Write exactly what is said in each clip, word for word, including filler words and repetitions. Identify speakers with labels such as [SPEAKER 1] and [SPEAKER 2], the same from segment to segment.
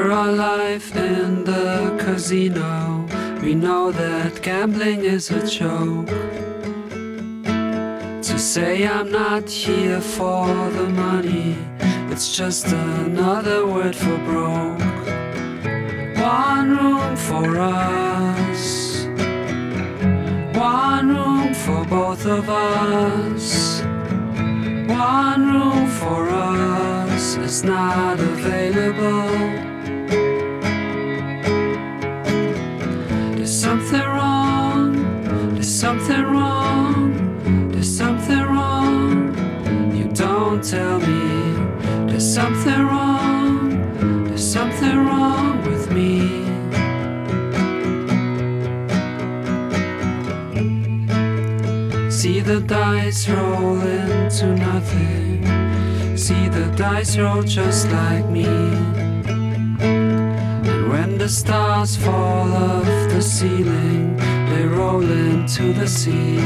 [SPEAKER 1] We're all life in the casino. We know that gambling is a joke. To say I'm not here for the money, it's just another word for broke. One room for us, one room for both of us. One room for us is not available. There's something wrong, there's something wrong, there's something wrong. You don't tell me. There's something wrong, there's something wrong with me. See the dice roll into nothing. See the dice roll just like me. And when the stars fall off the ceiling, they roll into the sea.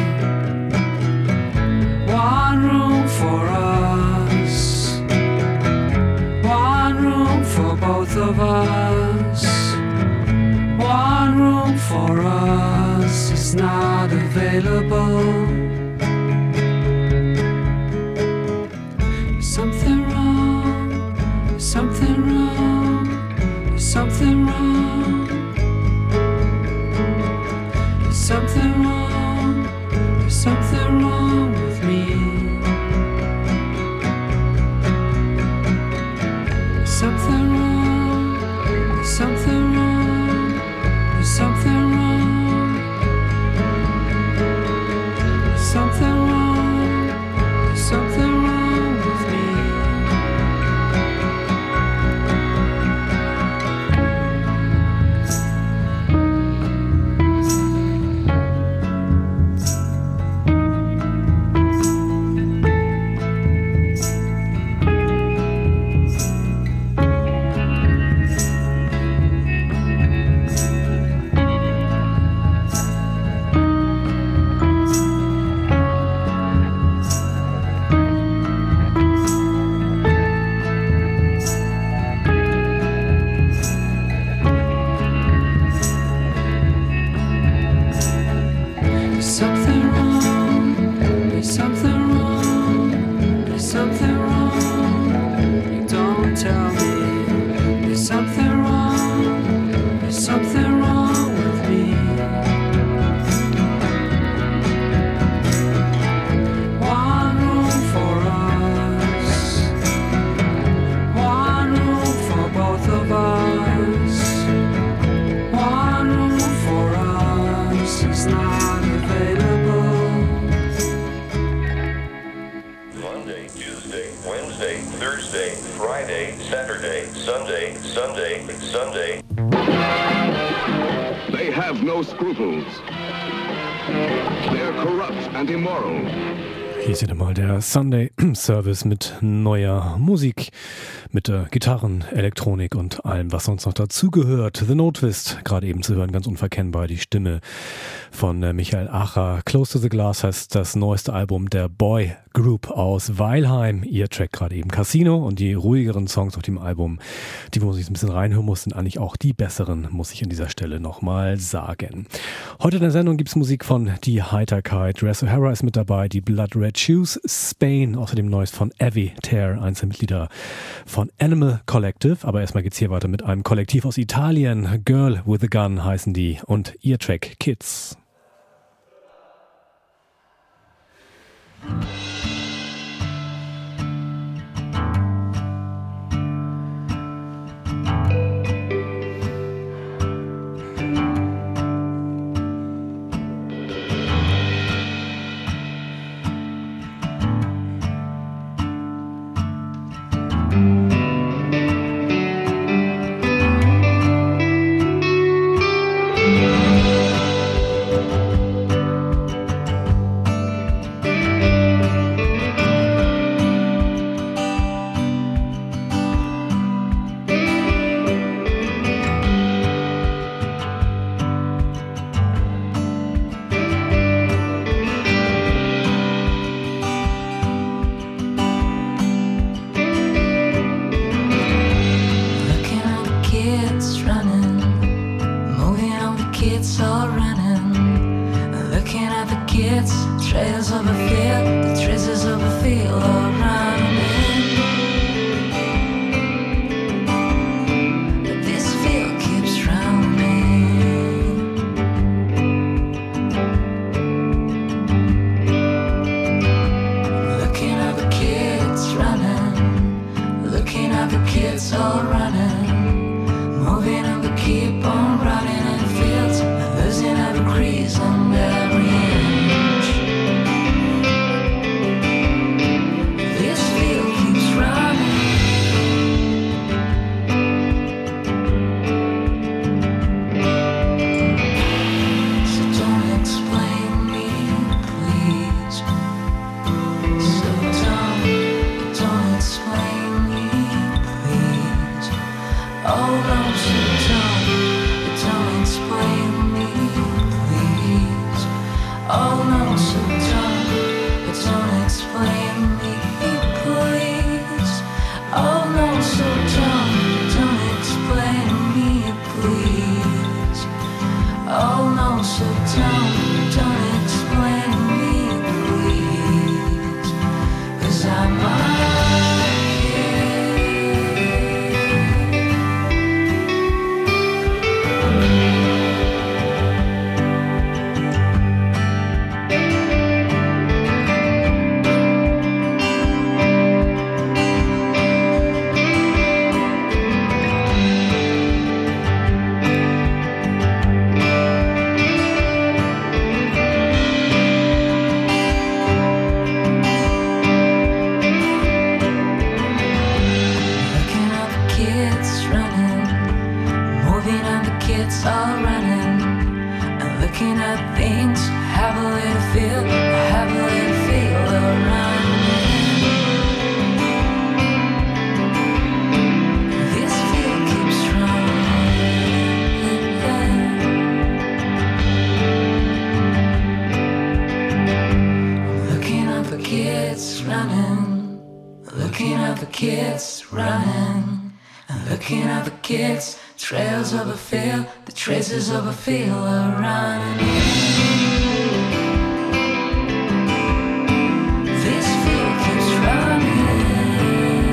[SPEAKER 1] One room for us, one room for both of us. One room for us is not available. Something wrong, there's something wrong, there's something wrong. There's something wrong, there's something wrong with me. There's something wrong, there's something wrong, there's something wrong. There's something wrong, there's something wrong.
[SPEAKER 2] Hier ist wieder mal der Sunday Service mit neuer Musik, mit äh, Gitarren, Elektronik und allem, was sonst noch dazugehört. The No Twist, gerade eben zu hören, ganz unverkennbar, die Stimme von äh, Michael Acher. Close to the Glass heißt das neueste Album der Boy Group aus Weilheim. Ihr Track gerade eben Casino, und die ruhigeren Songs auf dem Album, die wo man sich ein bisschen reinhören muss, sind eigentlich auch die besseren, muss ich an dieser Stelle nochmal sagen. Heute in der Sendung gibt es Musik von Die Heiterkeit. Res O'Hara ist mit dabei, die Blood Red Shoes, Spain, außerdem Neues von Avi Tear, eins der Mitglieder von Animal Collective. Aber erstmal geht's hier weiter mit einem Kollektiv aus Italien. Girl with a Gun heißen die, und ihr Track Kids.
[SPEAKER 1] Trails of a field, the traces of a field are running in. This field keeps running.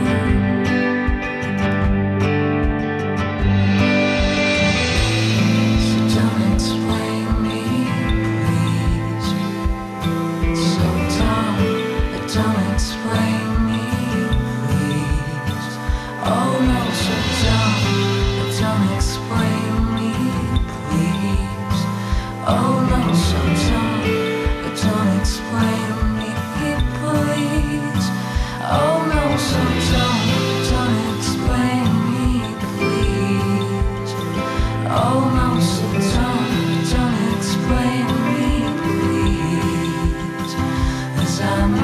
[SPEAKER 1] So don't explain me, please. So don't, don't explain me, please. Oh no, so don't. Don't explain me, please. Oh no, so don't, don't explain me, please. Oh no, so don't, don't explain me, please. Oh no, so don't, don't explain me, please. 'Cause I'm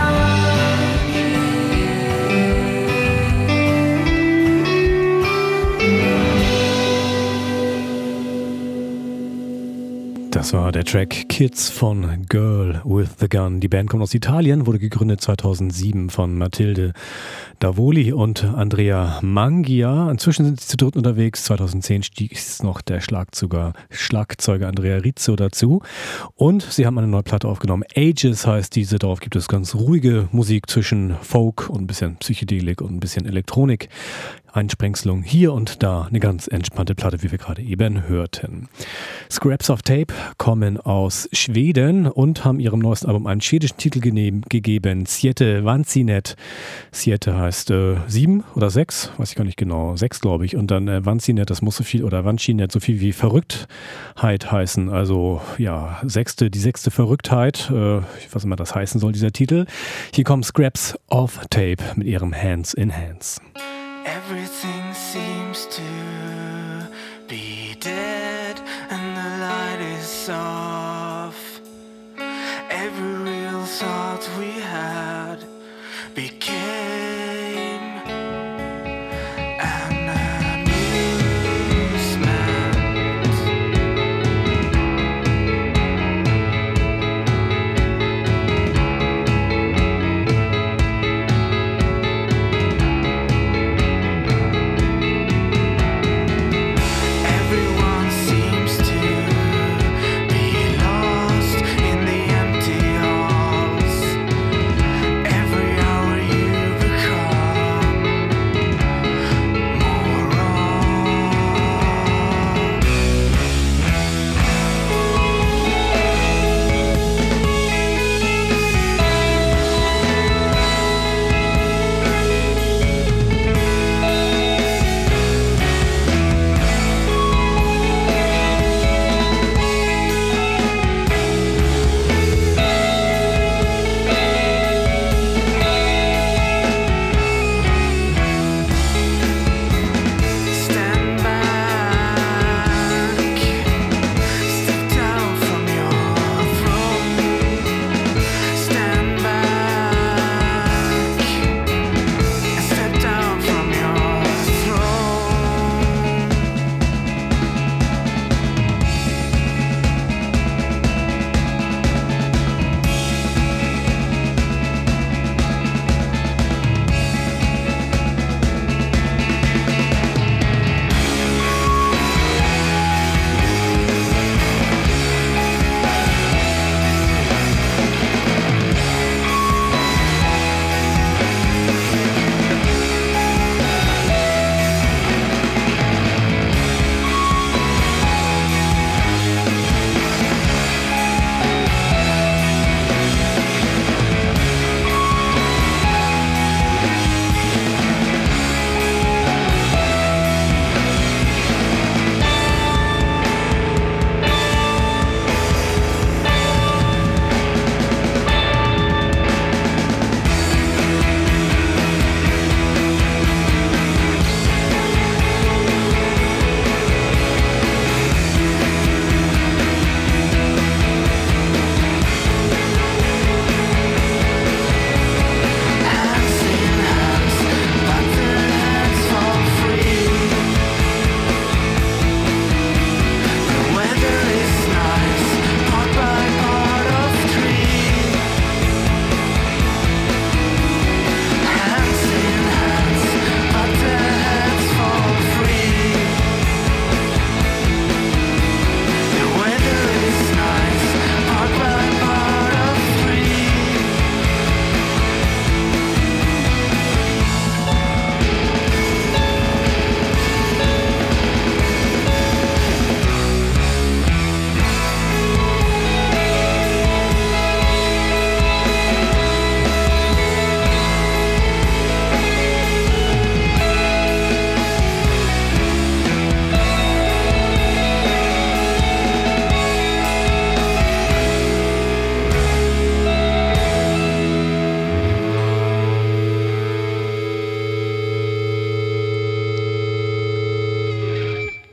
[SPEAKER 2] Das war der Track Kids von Girl with the Gun. Die Band kommt aus Italien, wurde gegründet zweitausendsieben von Matilde Davoli und Andrea Mangia. Inzwischen sind sie zu dritt unterwegs. zweitausendzehn stieg noch der Schlagzeuger, Schlagzeuger Andrea Rizzo dazu. Und sie haben eine neue Platte aufgenommen. Ages heißt diese. Darauf gibt es ganz ruhige Musik zwischen Folk und ein bisschen Psychedelik und ein bisschen Elektronik. Einsprengselung hier und da, eine ganz entspannte Platte, wie wir gerade eben hörten. Scraps of Tape kommen aus Schweden und haben ihrem neuesten Album einen schwedischen Titel gene- gegeben, Siete Vansinet. Siete heißt äh, sieben oder sechs, weiß ich gar nicht genau, sechs glaube ich. Und dann äh, Vansinet, das muss so viel, oder Vansinet, so viel wie Verrücktheit heißen. Also ja, sechste, die sechste Verrücktheit, äh, was immer das heißen soll, dieser Titel. Hier kommen Scraps of Tape mit ihrem Hands in Hands.
[SPEAKER 3] Everything seems to be dead and the light is off. Every real thought we had became an amusement.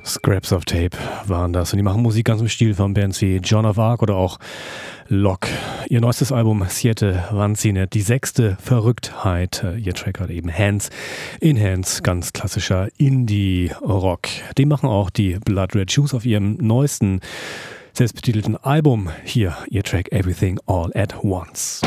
[SPEAKER 2] Scraps of Tape waren das. Und die machen Musik ganz im Stil von Bands wie Joan of Arc oder auch Locke. Ihr neuestes Album Siete Vanzinet, die sechste Verrücktheit. Ihr Track hat eben Hands in Hands, ganz klassischer Indie-Rock. Den machen auch die Blood Red Shoes auf ihrem neuesten selbstbetitelten Album. Hier ihr Track Everything All at Once.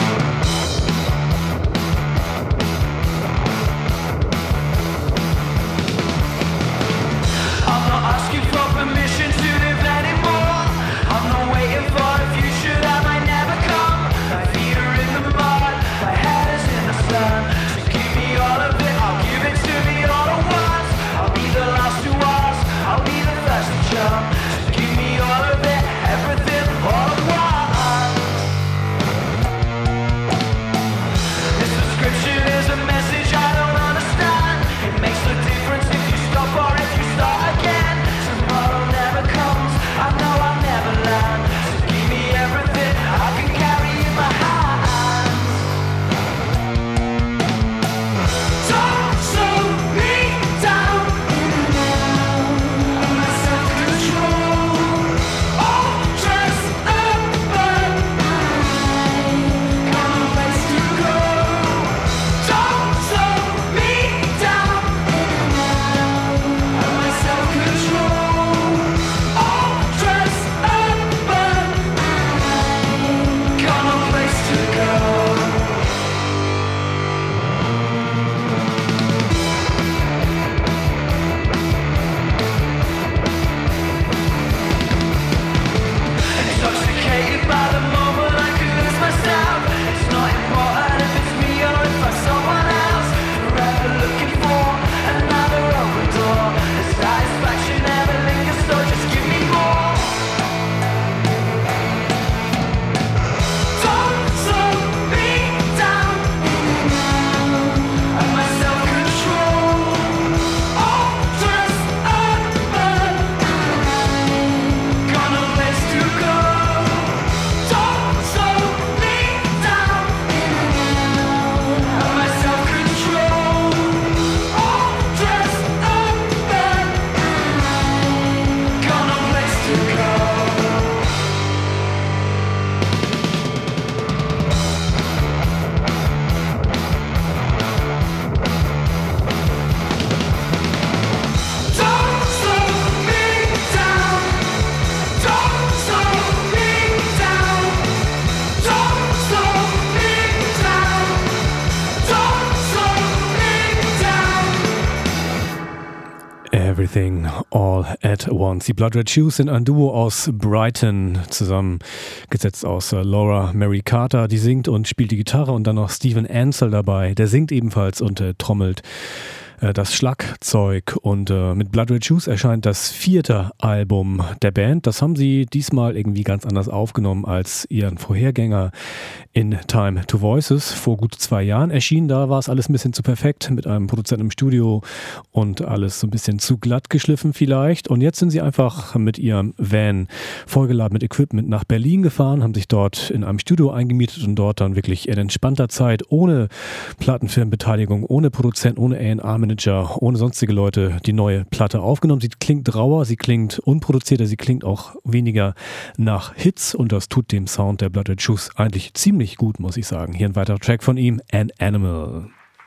[SPEAKER 2] Everything All at Once. Die Blood Red Shoes sind ein Duo aus Brighton, zusammengesetzt aus Laura Mary Carter. Die singt und spielt die Gitarre, und dann noch Steven Ansel dabei. Der singt ebenfalls und äh, trommelt äh, das Schlagzeug. Und äh, mit Blood Red Shoes erscheint das vierte Album der Band. Das haben sie diesmal irgendwie ganz anders aufgenommen als ihren Vorhergänger In Time to Voices. Vor gut zwei Jahren erschienen. Da war es alles ein bisschen zu perfekt mit einem Produzenten im Studio und alles so ein bisschen zu glatt geschliffen vielleicht. Und jetzt sind sie einfach mit ihrem Van vollgeladen mit Equipment nach Berlin gefahren, haben sich dort in einem Studio eingemietet und dort dann wirklich in entspannter Zeit, ohne Plattenfirmenbeteiligung, ohne Produzent, ohne A und R-Manager, ohne sonstige Leute die neue Platte aufgenommen. Sie klingt rauer, sie klingt unproduzierter, sie klingt auch weniger nach Hits, und das tut dem Sound der Blood Red Shoes eigentlich ziemlich gut, muss ich sagen. Hier ein weiterer Track von ihm, An Animal.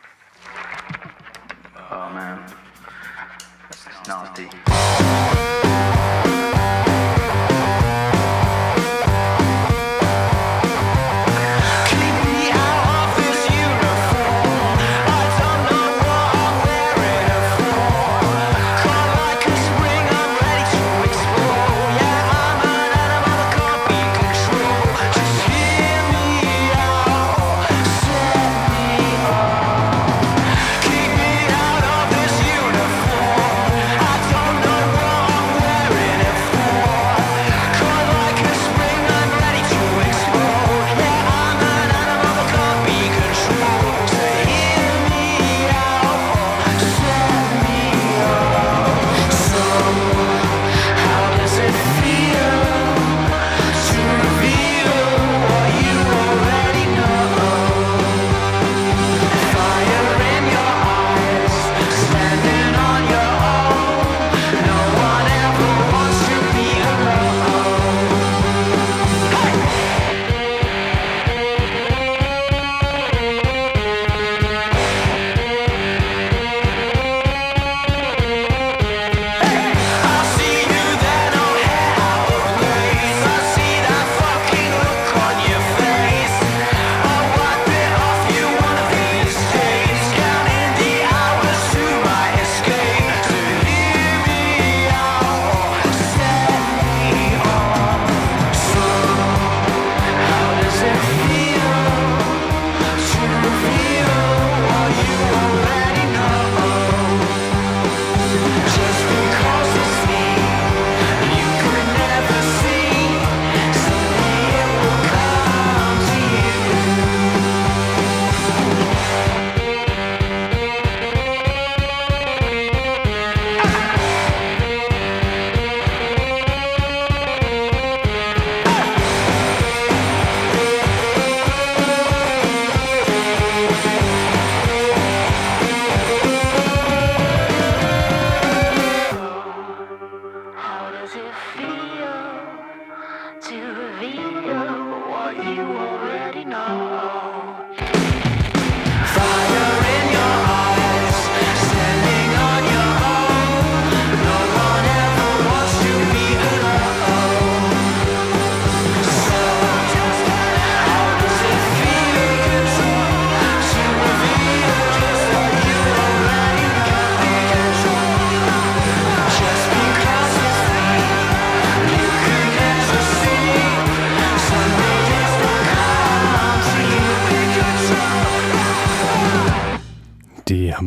[SPEAKER 3] Oh man, this is nasty.
[SPEAKER 4] Keep me out of this uniform. I don't know what I'm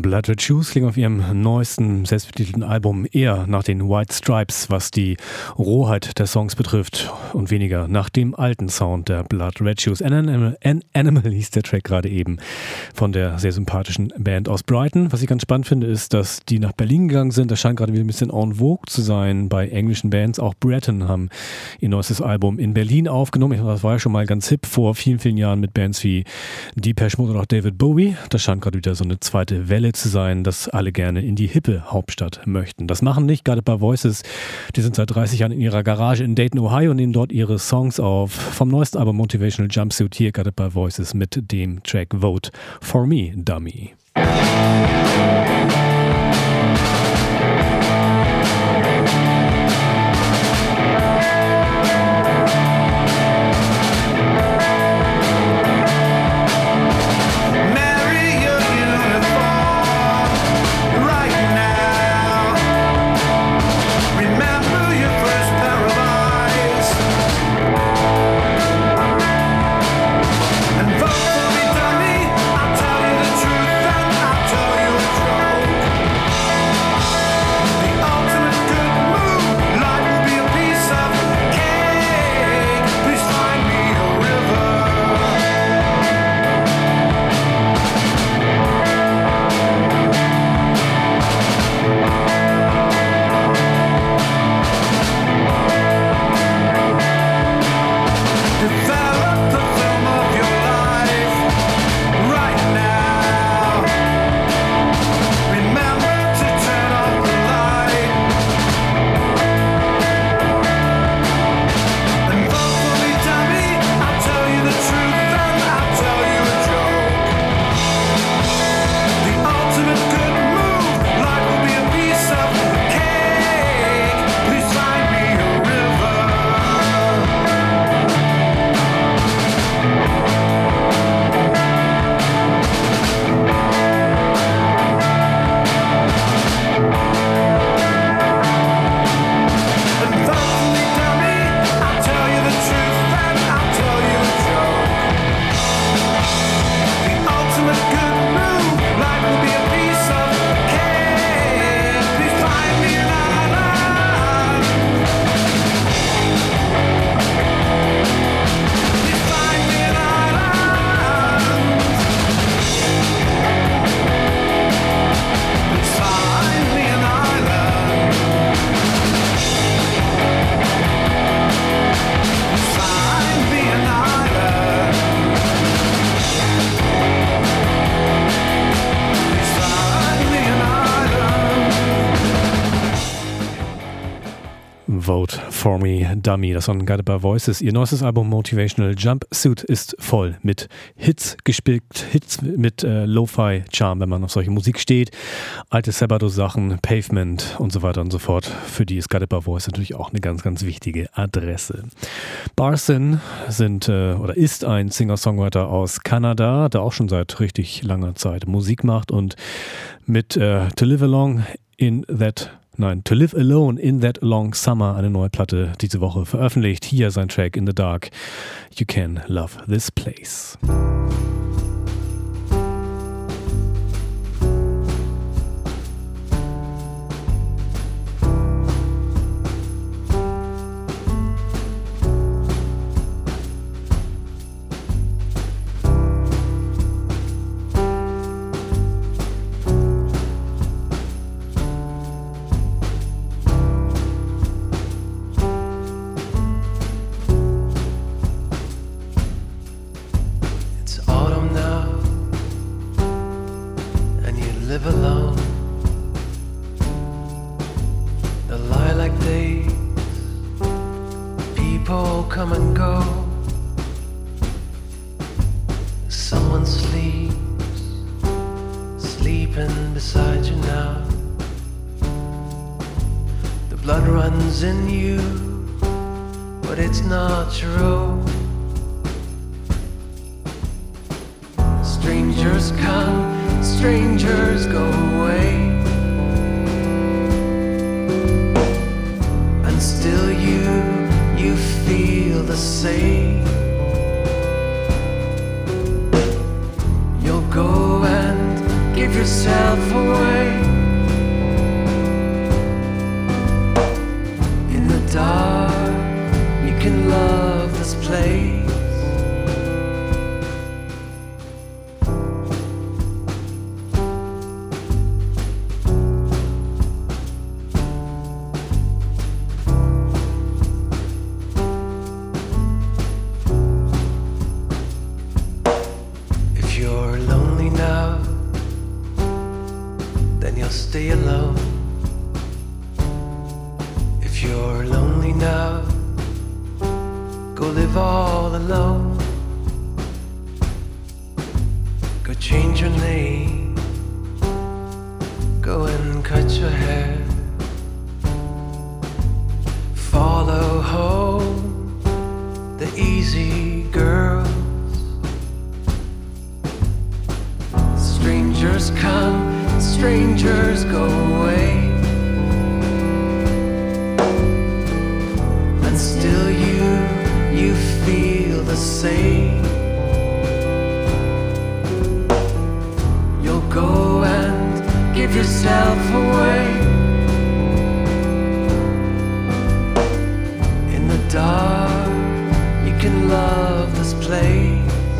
[SPEAKER 2] Blood Red Shoes klingen auf ihrem neuesten, selbstbetitelten Album eher nach den White Stripes, was die Rohheit der Songs betrifft und weniger nach dem alten Sound der Blood Red Shoes. An Animal, An Animal hieß der Track gerade eben von der sehr sympathischen Band aus Brighton. Was ich ganz spannend finde, ist, dass die nach Berlin gegangen sind. Das scheint gerade wieder ein bisschen en vogue zu sein bei englischen Bands. Auch Breton haben ihr neuestes Album in Berlin aufgenommen. Das war ja schon mal ganz hip vor vielen, vielen Jahren mit Bands wie Depeche Mode oder auch David Bowie. Das scheint gerade wieder so eine zweite Welle zu sein, dass alle gerne in die hippe Hauptstadt möchten. Das machen nicht Guided by Voices. Die sind seit dreißig Jahren in ihrer Garage in Dayton, Ohio und nehmen dort ihre Songs auf. Vom neuesten Album Motivational Jumpsuit hier Guided by Voices mit dem Track Vote for Me, Dummy. Vote for Me, Dummy. Das waren Guided by Voices. Ihr neuestes Album Motivational Jumpsuit ist voll mit Hits gespickt, Hits mit äh, Lo-Fi-Charme, wenn man auf solche Musik steht. Alte Sabbath-Sachen, Pavement und so weiter und so fort. Für die ist Guided by Voices natürlich auch eine ganz, ganz wichtige Adresse. Barson sind äh, oder ist ein Singer-Songwriter aus Kanada, der auch schon seit richtig langer Zeit Musik macht und mit äh, To Live Along in That Nein, To Live Alone in That Long Summer, eine neue Platte diese Woche veröffentlicht. Hier sein Track In the Dark, You Can Love This Place.
[SPEAKER 4] You'll go and give yourself away. If you're lonely now, go live all alone. Go change your name, go and cut your hair. Follow home the easy girls. Strangers come, strangers go away, and still you, you feel the same. You'll go and give yourself away in the dark. You can love this place.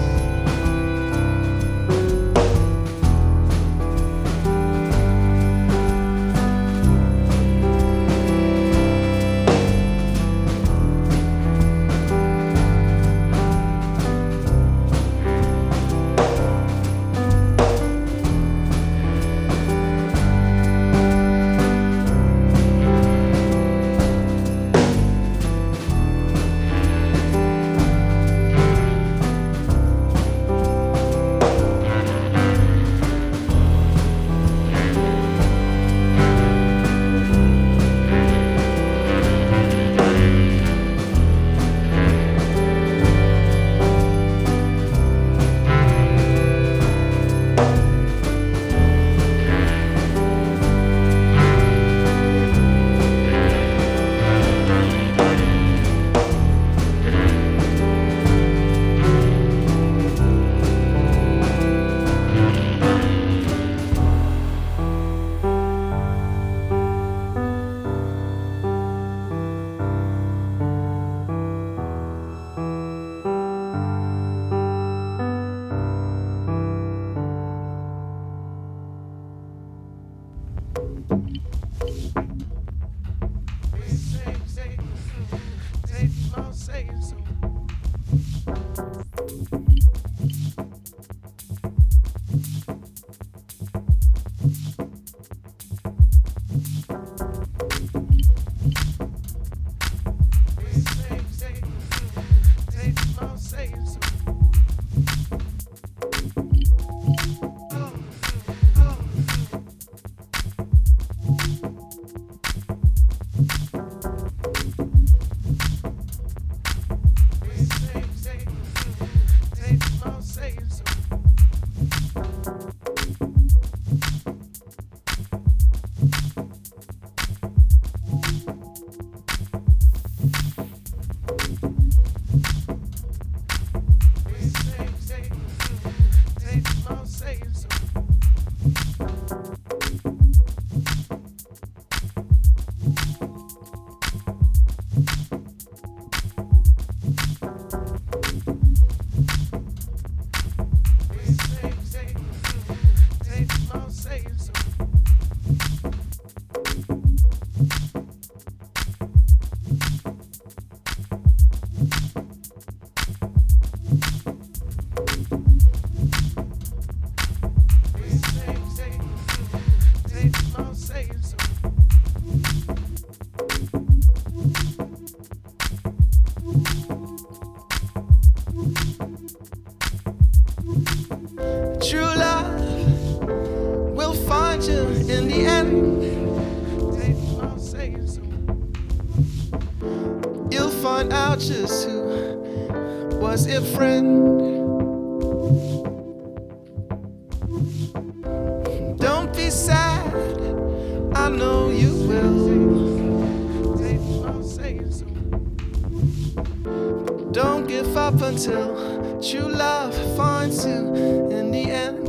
[SPEAKER 5] Until true love finds you in the end.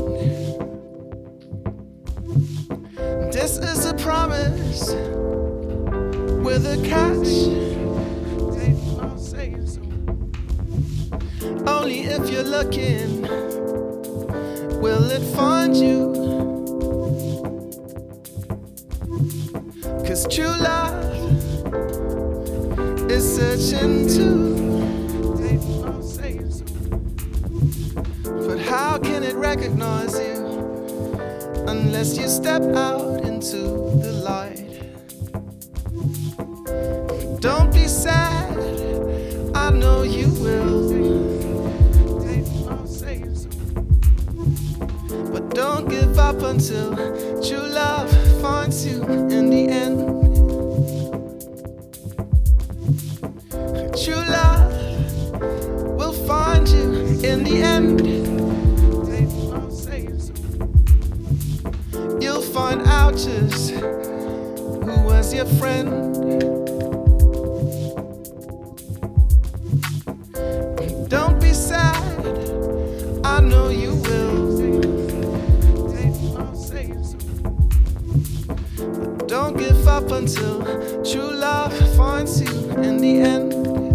[SPEAKER 5] This is a promise with a catch. Only if you're looking will it find you. 'Cause true love is searching too. But how can it recognize you unless you step out into the light? know you will. But don't give up until true love finds you in the end. True love will find you in the end. You'll find out just who was your friend. Don't be sad, I know you will. But don't give up until true love finds you in the end.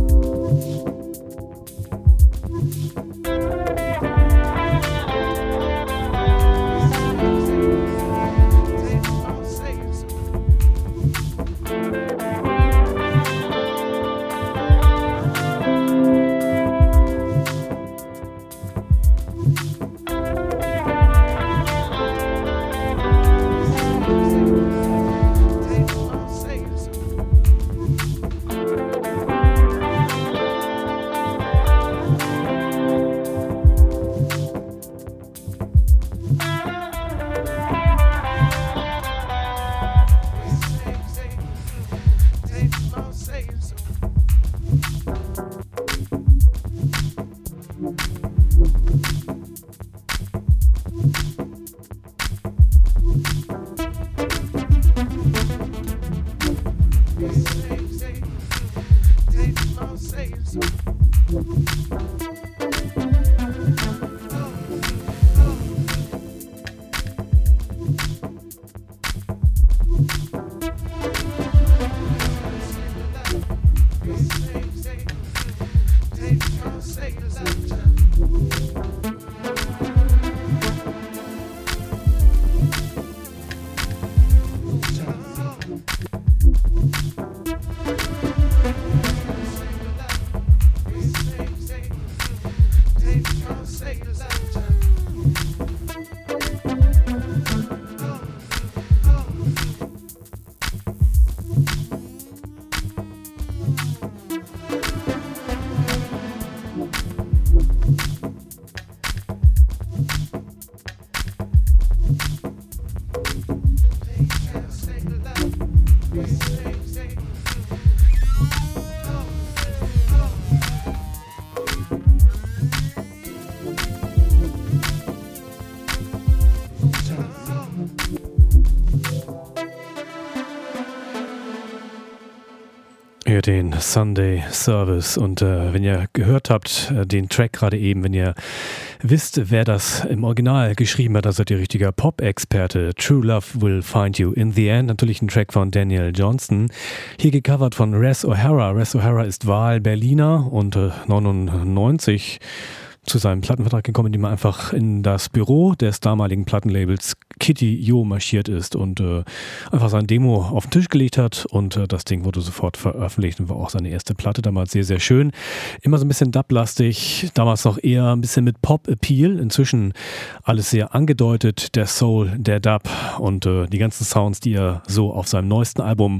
[SPEAKER 2] Den Sunday Service und äh, wenn ihr gehört habt, äh, den Track gerade eben, wenn ihr wisst, wer das im Original geschrieben hat, dann seid ihr richtiger Pop-Experte. True Love Will Find You in the End, natürlich ein Track von Daniel Johnston, hier gecovert von Res O'Hara. Res O'Hara ist Wahl-Berliner und äh, neunundneunzig zu seinem Plattenvertrag gekommen, indem er einfach in das Büro des damaligen Plattenlabels Kitty Yo marschiert ist und äh, einfach sein Demo auf den Tisch gelegt hat und äh, das Ding wurde sofort veröffentlicht und war auch seine erste Platte, damals sehr, sehr schön. Immer so ein bisschen dub-lastig, damals noch eher ein bisschen mit Pop-Appeal, inzwischen alles sehr angedeutet, der Soul, der Dub und äh, die ganzen Sounds, die er so auf seinem neuesten Album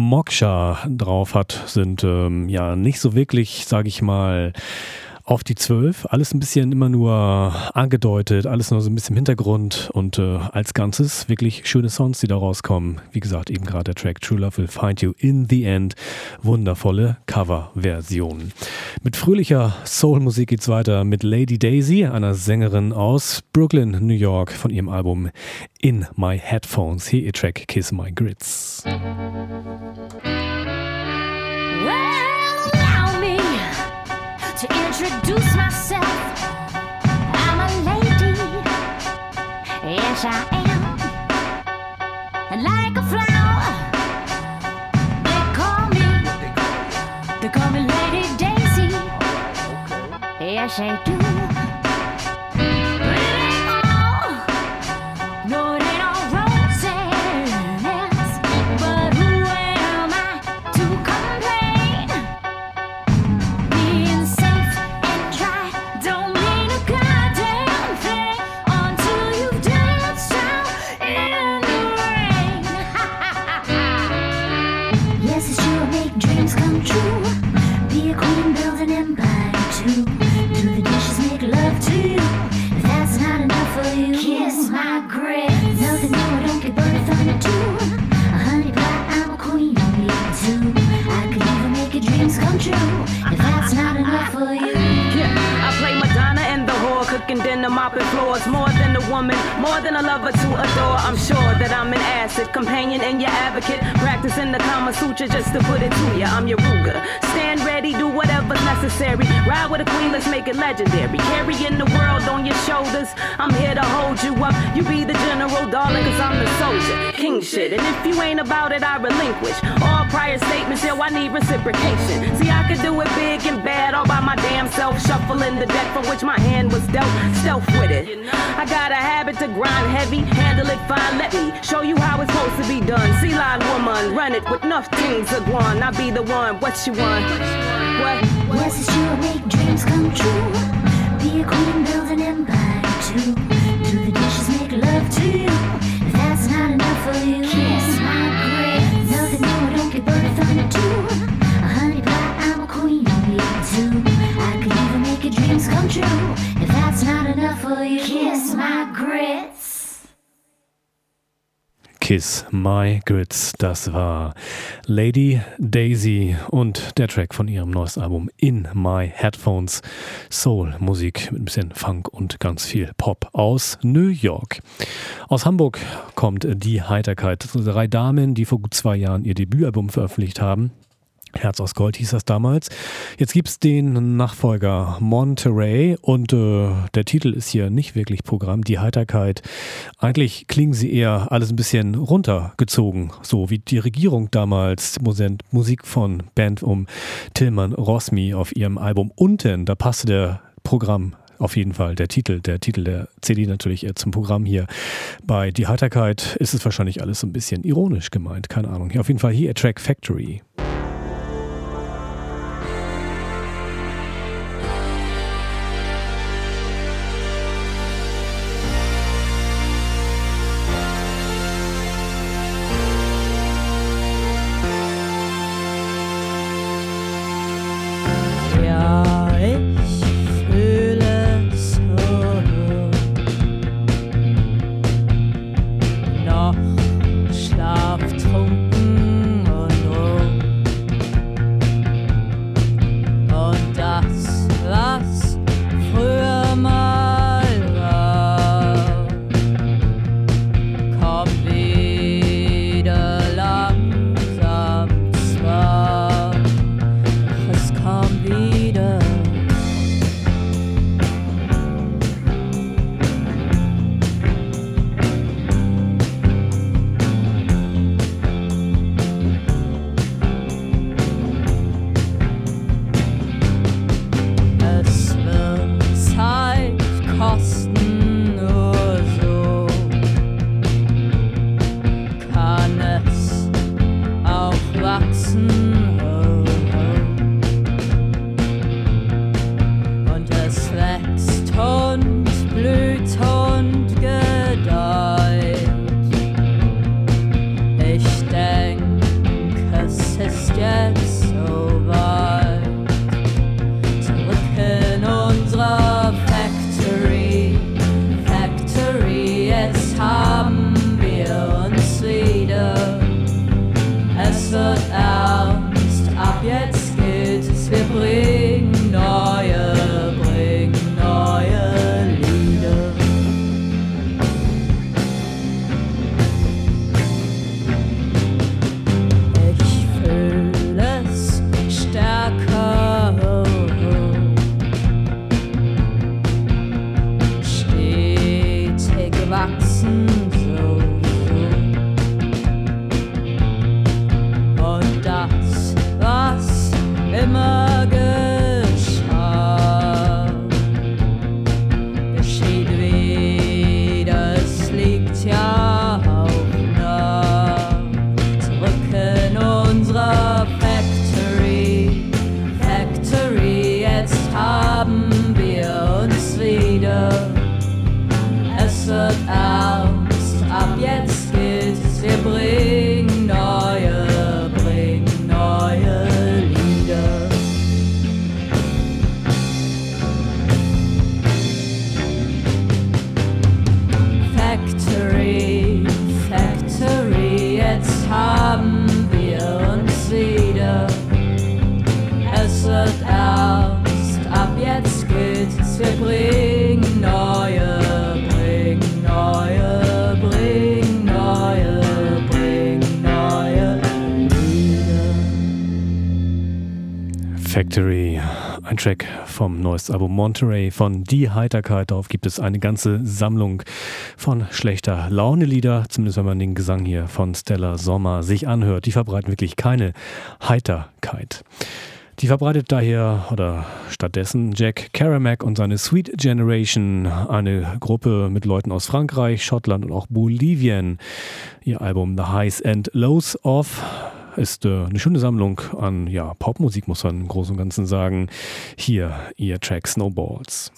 [SPEAKER 2] Moksha drauf hat, sind ähm, ja nicht so wirklich, sage ich mal, auf die zwölf, alles ein bisschen immer nur angedeutet, alles nur so ein bisschen im Hintergrund und äh, als Ganzes wirklich schöne Songs, die da rauskommen. Wie gesagt, eben gerade der Track True Love Will Find You in the End. Wundervolle Coverversion. Mit fröhlicher Soul-Musik geht's weiter mit Lady Daisy, einer Sängerin aus Brooklyn, New York, von ihrem Album In My Headphones. Hier ihr Track Kiss My Grits.
[SPEAKER 6] To introduce myself, I'm a lady, yes I am, and like a flower, they call me, they call me Lady Daisy, yes they do, but it ain't all, no it ain't all roses, but who am I to complain? Being dreams come true. Be a queen, build an empire.
[SPEAKER 7] mopping floors. More than a woman, more than a lover to adore. I'm sure that I'm an asset, companion and your advocate. Practicing the Kama Sutra just to put it to you. I'm your Ruger. Stand ready, do whatever's necessary. Ride with a queen, let's make it legendary. Carrying the world on your shoulders. I'm here to hold you up. You be the general, darling, cause I'm the soldier. King shit. And if you ain't about it, I relinquish all prior statements. Yo, I need reciprocation. See, I could do it big and bad all by my damn self. Shuffling the deck from which my hand was dealt. Stealth with it. I got a habit to grind heavy. Handle it fine. Let me show you how it's supposed to be done. Sea line woman, run it with enough things of one. I be the one. What you want? What?
[SPEAKER 6] Yes, it's true. I make dreams come true. Be a queen, build an empire too. Do the dishes, make love to you. If that's not enough for you, kiss my grits. Nothing new, I don't get birth on it too. A honey pie, I'm a queen, you too. I could even make your dreams come true. If that's not enough for you, kiss my grits.
[SPEAKER 2] Kiss My Grits, das war Lady Daisy und der Track von ihrem neuesten Album In My Headphones. Soul-Musik mit ein bisschen Funk und ganz viel Pop aus New York. Aus Hamburg kommt die Heiterkeit. Drei Damen, die vor gut zwei Jahren ihr Debütalbum veröffentlicht haben. Herz aus Gold hieß das damals. Jetzt gibt es den Nachfolger Monterey und äh, der Titel ist hier nicht wirklich Programm, die Heiterkeit. Eigentlich klingen sie eher alles ein bisschen runtergezogen, so wie die Regierung damals Musik von Band um Tilman Rosmi auf ihrem Album Unten. Da passte der Programm auf jeden Fall, der Titel, der Titel der C D natürlich eher zum Programm hier. Bei Die Heiterkeit ist es wahrscheinlich alles so ein bisschen ironisch gemeint, keine Ahnung. Auf jeden Fall hier Track Factory.
[SPEAKER 8] wird ernst, ab jetzt geht's, wir bringen neue
[SPEAKER 2] Factory, ein Track vom neuesten Album Monterey von Die Heiterkeit. Darauf gibt es eine ganze Sammlung von schlechter Laune-Lieder, zumindest wenn man den Gesang hier von Stella Sommer sich anhört. Die verbreiten wirklich keine Heiterkeit. Die verbreitet daher oder stattdessen Jack Kerouac und seine Sweet Generation, eine Gruppe mit Leuten aus Frankreich, Schottland und auch Bolivien. Ihr Album The Highs and Lows of ist äh, eine schöne Sammlung an ja, Popmusik, muss man im Großen und Ganzen sagen. Hier ihr Track Snowballs.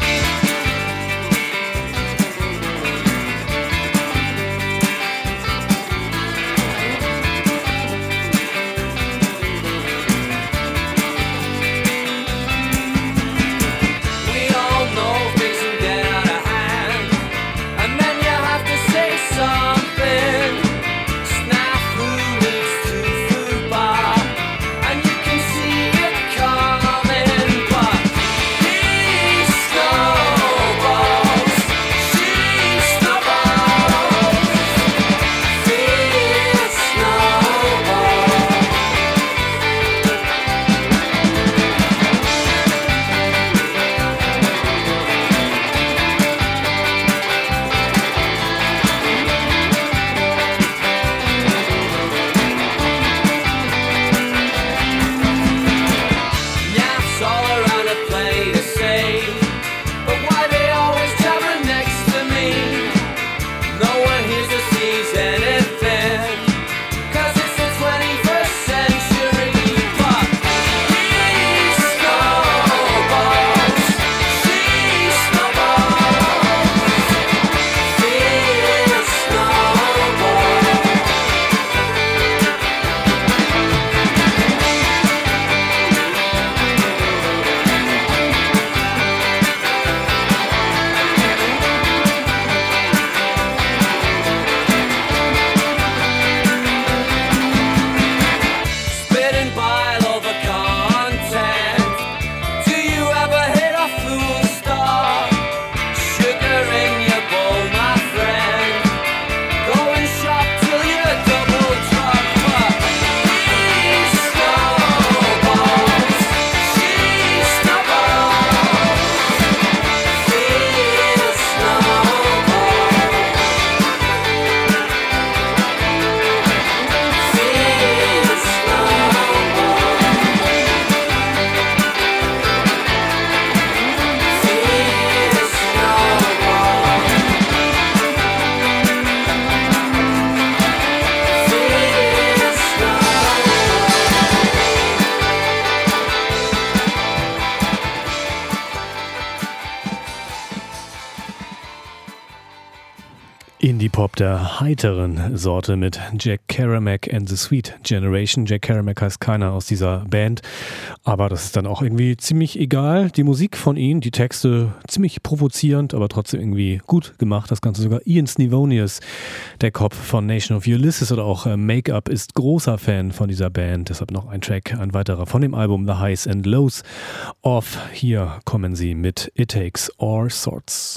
[SPEAKER 2] Indie-Pop der heiteren Sorte mit Jack Kerouac and the Sweet Generation. Jack Kerouac heißt keiner aus dieser Band, aber das ist dann auch irgendwie ziemlich egal. Die Musik von ihnen, die Texte ziemlich provozierend, aber trotzdem irgendwie gut gemacht. Das Ganze sogar Ian Snivonius, der Kopf von Nation of Ulysses oder auch Make-Up, ist großer Fan von dieser Band. Deshalb noch ein Track, ein weiterer von dem Album The Highs and Lows of. Hier kommen sie mit It Takes All Sorts.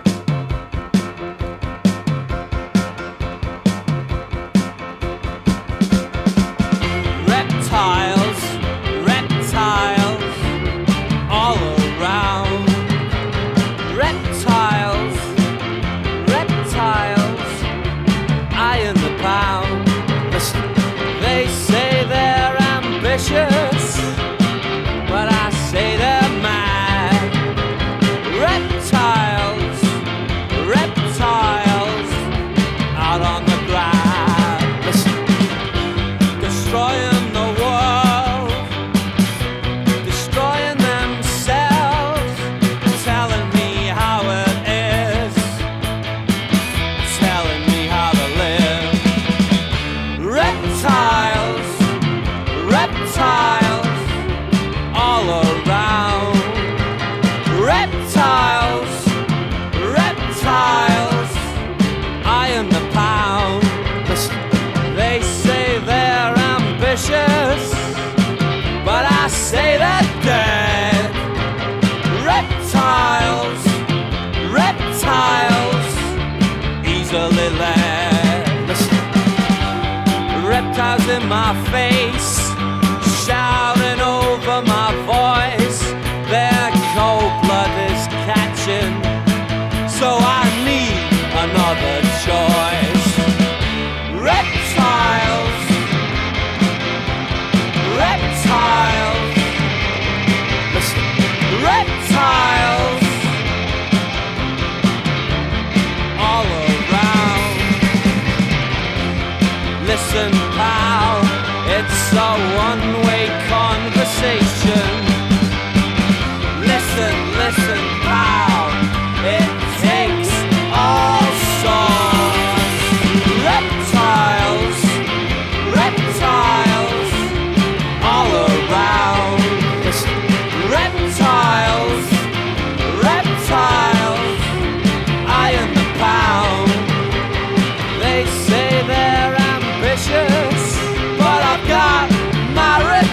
[SPEAKER 8] Reptiles, reptiles, all around. Reptiles, reptiles, eye in the pound. They say they're ambitious, but I say they're mad. Reptiles, reptiles, out on the ground. Listen, destroying reptiles, reptiles.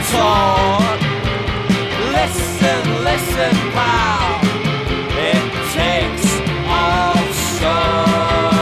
[SPEAKER 8] taught. Listen, listen, pal, it takes all sorts.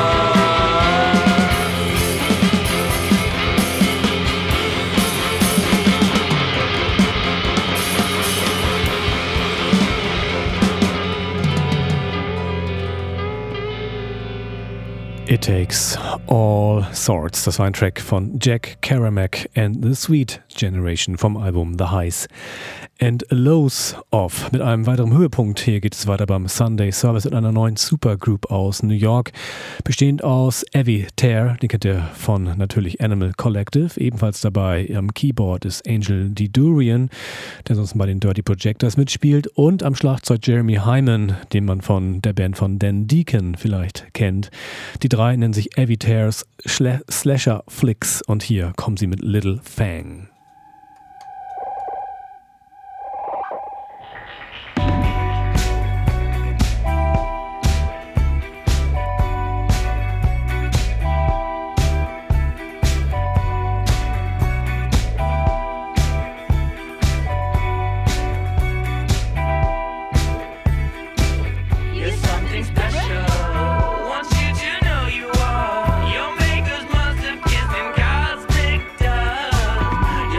[SPEAKER 2] It Takes All Sorts. Das war ein Track von Jack Kerouac and the Sweet Generation vom Album The Highs and Lows of. Mit einem weiteren Höhepunkt. Hier geht es weiter beim Sunday Service mit einer neuen Supergroup aus New York, bestehend aus Avi Tare, den kennt ihr von natürlich Animal Collective. Ebenfalls dabei am Keyboard ist Angel D. Durian, der sonst bei den Dirty Projectors mitspielt, und am Schlagzeug Jeremy Hyman, den man von der Band von Dan Deacon vielleicht kennt. Die drei nennen sich Avi Tare's Schla- Slasher Flicks und hier kommen sie mit Little Fang.
[SPEAKER 9] Your makers must have kissed in cosmic dust.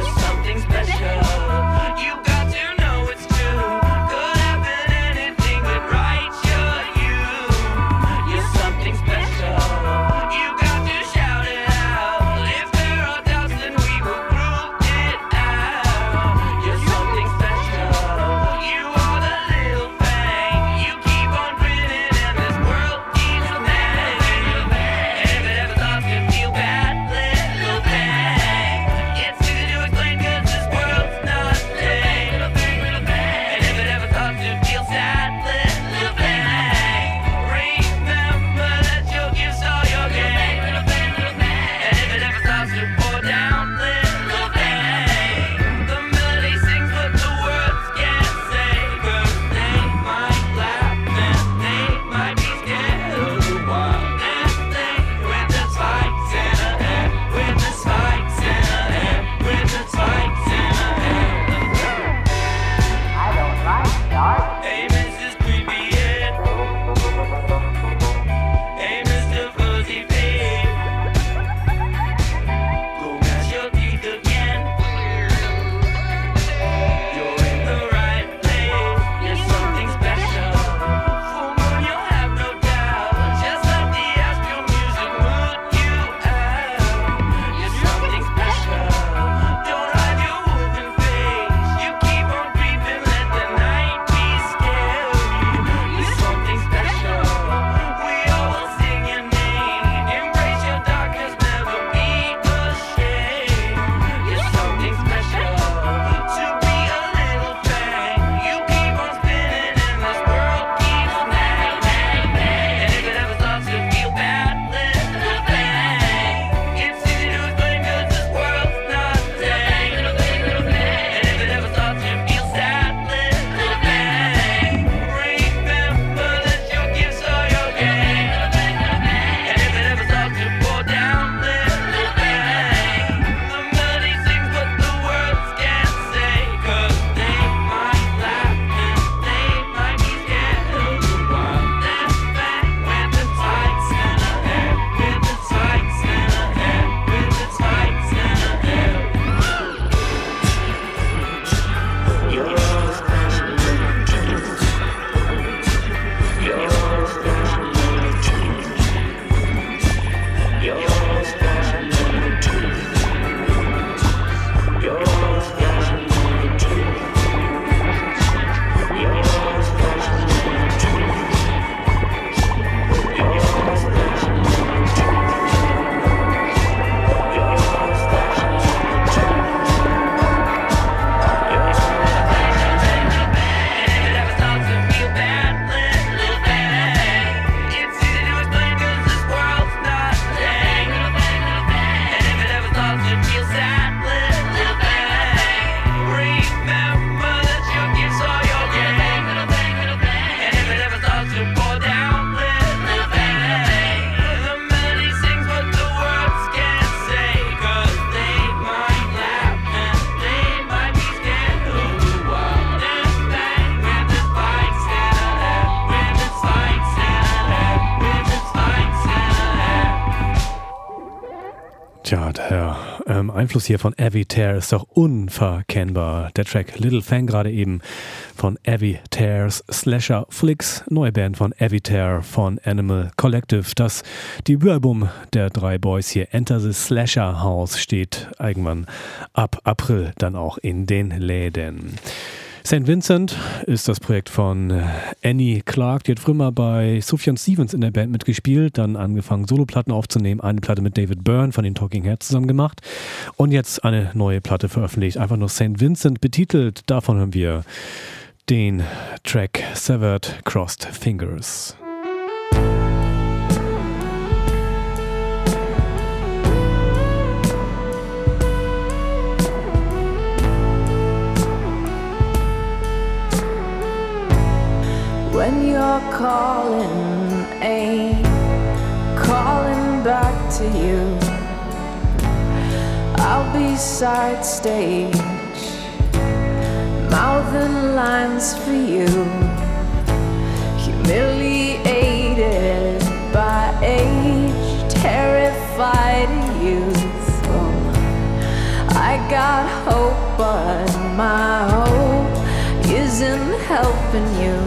[SPEAKER 2] beim Einfluss hier von Avi Tear ist doch unverkennbar. Der Track Little Fang gerade eben von Avi Tears Slasher Flicks, neue Band von Avi Tear von Animal Collective. Das Debütalbum der drei Boys hier, Enter the Slasher House, steht irgendwann ab April dann auch in den Läden. Saint Vincent ist das Projekt von Annie Clark. Die hat früher mal bei Sufjan Stevens in der Band mitgespielt, dann angefangen Soloplatten aufzunehmen, eine Platte mit David Byrne von den Talking Heads zusammen gemacht und jetzt eine neue Platte veröffentlicht, einfach nur Saint Vincent betitelt. Davon hören wir den Track Severed Crossed Fingers.
[SPEAKER 9] When you're calling, ain't calling back to you. I'll be side stage, mouthing lines for you. Humiliated by age, terrified youth. Oh, I got hope, but my hope isn't helping you.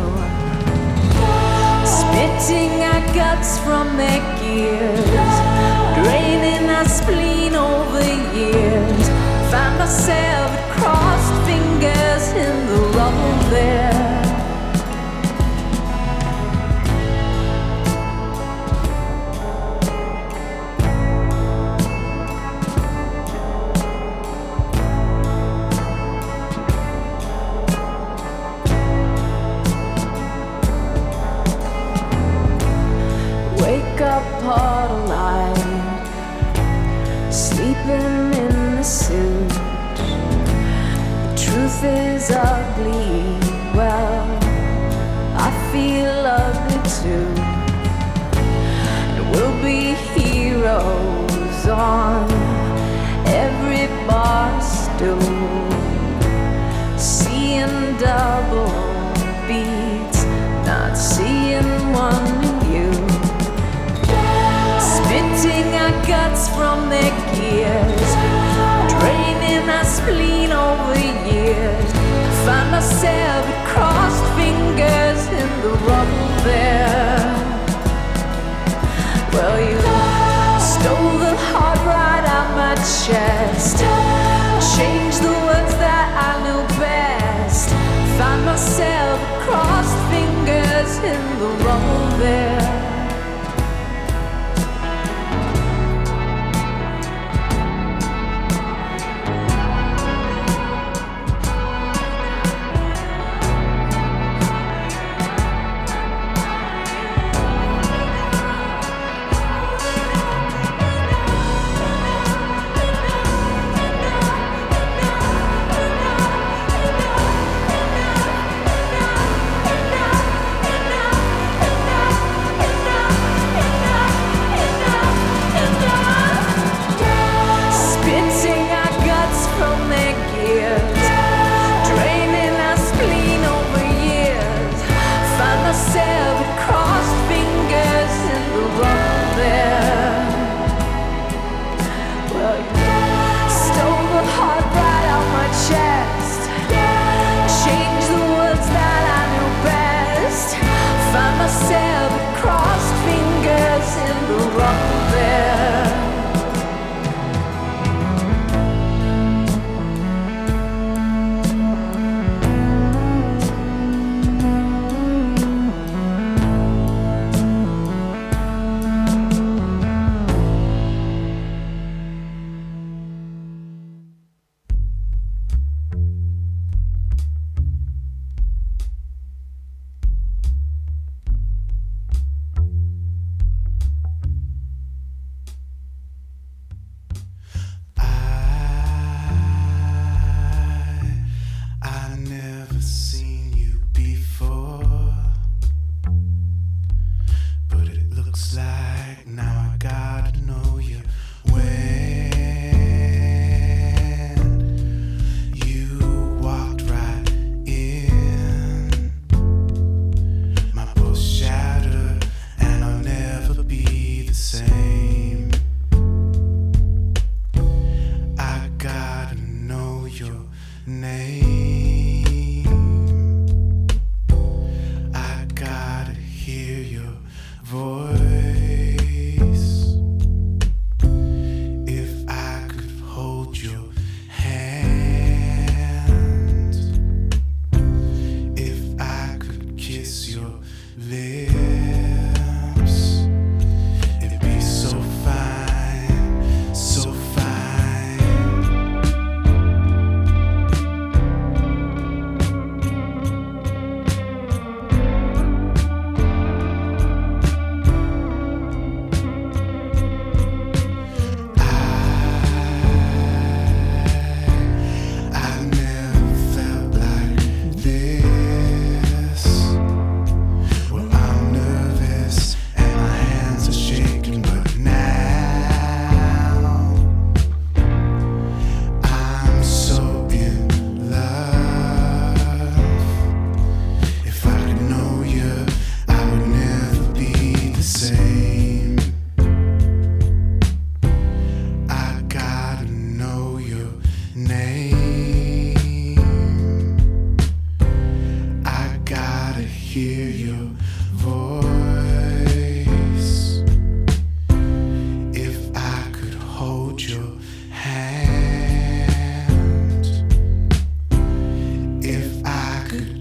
[SPEAKER 9] Spitting our guts from their gears, draining our spleen over years. Found ourselves with crossed fingers in the rubble there. Part of light, sleeping in the suit. The truth is ugly, well, I feel ugly too. And we'll be heroes on every bar stool, seeing double beats, not seeing one you. Spitting our guts from their gears, draining our spleen over years. Find ourselves with crossed fingers in the rubble there. Well, you stole the heart right out my chest, changed the words that I knew best. Find myself with crossed fingers in the rubble there.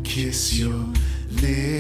[SPEAKER 10] kiss your lips.